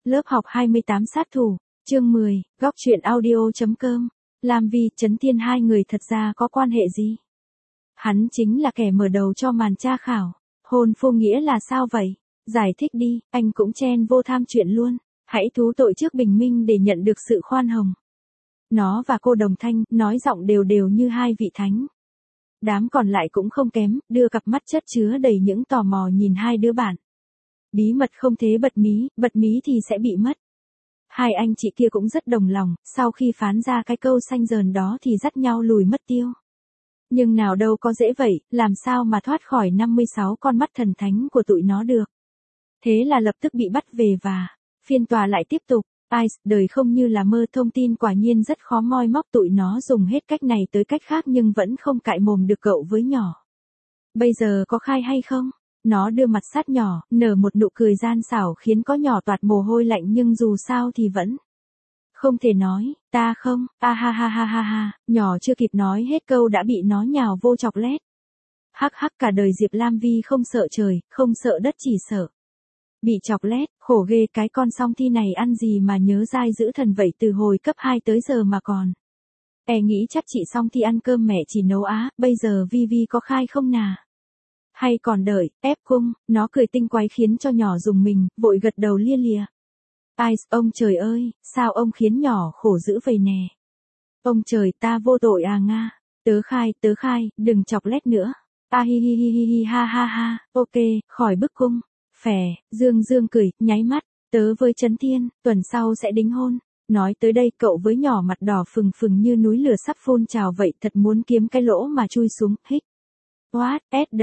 Lớp học 28 sát thủ, chương 10, góc truyện audio.com. Lam Vi, Trấn Thiên hai người thật ra có quan hệ gì? Hắn chính là kẻ mở đầu cho màn tra khảo. Hôn phu nghĩa là sao vậy? Giải thích đi, anh cũng chen vô tham chuyện luôn. Hãy thú tội trước bình minh để nhận được sự khoan hồng. Nó và cô đồng thanh, nói giọng đều đều như hai vị thánh. Đám còn lại cũng không kém, đưa cặp mắt chất chứa đầy những tò mò nhìn hai đứa bạn. Bí mật không thế bật mí thì sẽ bị mất. Hai anh chị kia cũng rất đồng lòng, sau khi phán ra cái câu xanh dờn đó thì dắt nhau lùi mất tiêu. Nhưng nào đâu có dễ vậy, làm sao mà thoát khỏi 56 con mắt thần thánh của tụi nó được. Thế là lập tức bị bắt về và phiên tòa lại tiếp tục. Ice, đời không như là mơ, thông tin quả nhiên rất khó moi móc, tụi nó dùng hết cách này tới cách khác nhưng vẫn không cãi mồm được cậu với nhỏ. Bây giờ có khai hay không? Nó đưa mặt sát nhỏ, nở một nụ cười gian xảo khiến có nhỏ toát mồ hôi lạnh nhưng dù sao thì vẫn không thể nói, ta không, ha ha ha ha ha, nhỏ chưa kịp nói hết câu đã bị nó nhào vô chọc lét. Hắc hắc, cả đời Diệp Lam Vi không sợ trời, không sợ đất, chỉ sợ bị chọc lét, khổ ghê cái con song thi này ăn gì mà nhớ dai dữ thần vậy, từ hồi cấp 2 tới giờ mà còn. Nghĩ chắc chị song thi ăn cơm mẹ chỉ nấu á, bây giờ Vi Vi có khai không nà? Hay còn đợi, ép cung, nó cười tinh quái khiến cho nhỏ dùng mình, vội gật đầu lia lịa. Ice, ông trời ơi, sao ông khiến nhỏ khổ dữ vậy nè? Ông trời, ta vô tội à Nga. Tớ khai, đừng chọc lét nữa. Hi hi hi hi hi ha ha ha, ok, khỏi bức cung. Phè, Dương cười, nháy mắt, tớ với Trấn Thiên, tuần sau sẽ đính hôn. Nói tới đây cậu với nhỏ mặt đỏ phừng phừng như núi lửa sắp phun trào vậy, thật muốn kiếm cái lỗ mà chui xuống, hích. What,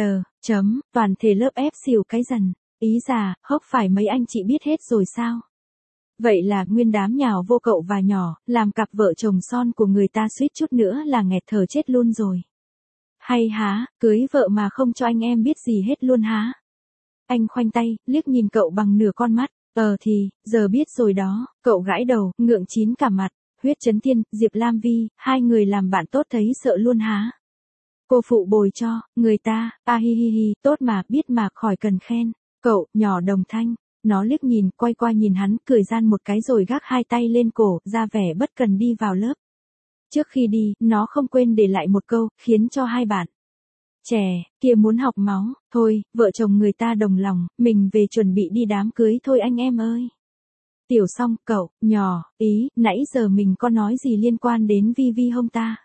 toàn thể lớp ép xỉu cái dần. Ý già, hốc phải mấy anh chị biết hết rồi sao? Vậy là nguyên đám nhào vô cậu và nhỏ, làm cặp vợ chồng son của người ta suýt chút nữa là nghẹt thở chết luôn rồi. Hay há, cưới vợ mà không cho anh em biết gì hết luôn há? Anh khoanh tay, liếc nhìn cậu bằng nửa con mắt. Thì, giờ biết rồi đó, cậu gãi đầu, ngượng chín cả mặt. Huyết Trấn Thiên, Diệp Lam Vi, hai người làm bạn tốt thấy sợ luôn há? Cô phụ bồi cho, người ta, hi hi hi, tốt mà, biết mà, khỏi cần khen. Cậu, nhỏ đồng thanh. Nó liếc nhìn, quay qua nhìn hắn, cười gian một cái rồi gác hai tay lên cổ, ra vẻ bất cần đi vào lớp. Trước khi đi, nó không quên để lại một câu, khiến cho hai bạn trẻ kia muốn học máu. Thôi, vợ chồng người ta đồng lòng, mình về chuẩn bị đi đám cưới thôi anh em ơi. Tiểu Song, cậu, nhỏ, ý, nãy giờ mình có nói gì liên quan đến Vi Vi không ta?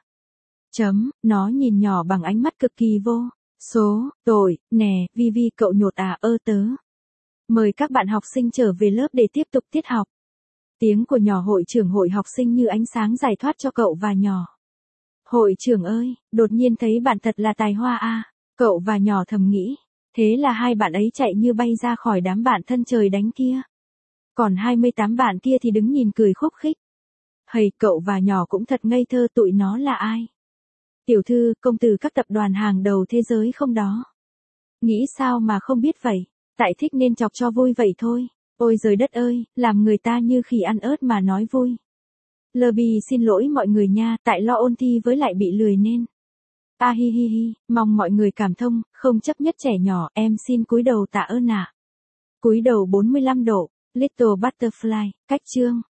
Nó nhìn nhỏ bằng ánh mắt cực kỳ vô số tội, nè, Vi Vi cậu nhột à, tớ mời các bạn học sinh trở về lớp để tiếp tục tiết học. Tiếng của nhỏ hội trưởng hội học sinh như ánh sáng giải thoát cho cậu và nhỏ. Hội trưởng ơi, đột nhiên thấy bạn thật là tài hoa a, cậu và nhỏ thầm nghĩ. Thế là hai bạn ấy chạy như bay ra khỏi đám bạn thân trời đánh kia. Còn 28 bạn kia thì đứng nhìn cười khúc khích. Hầy, cậu và nhỏ cũng thật ngây thơ, tụi nó là ai? Tiểu thư, công tử các tập đoàn hàng đầu thế giới không đó? Nghĩ sao mà không biết vậy? Tại thích nên chọc cho vui vậy thôi. Ôi giời đất ơi, làm người ta như khỉ ăn ớt mà nói vui. Lobby xin lỗi mọi người nha, tại lo ôn thi với lại bị lười nên. Hi hi hi, mong mọi người cảm thông, không chấp nhất trẻ nhỏ, em xin cúi đầu tạ ơn ạ. Cúi đầu 45 độ, Little Butterfly, cách chương.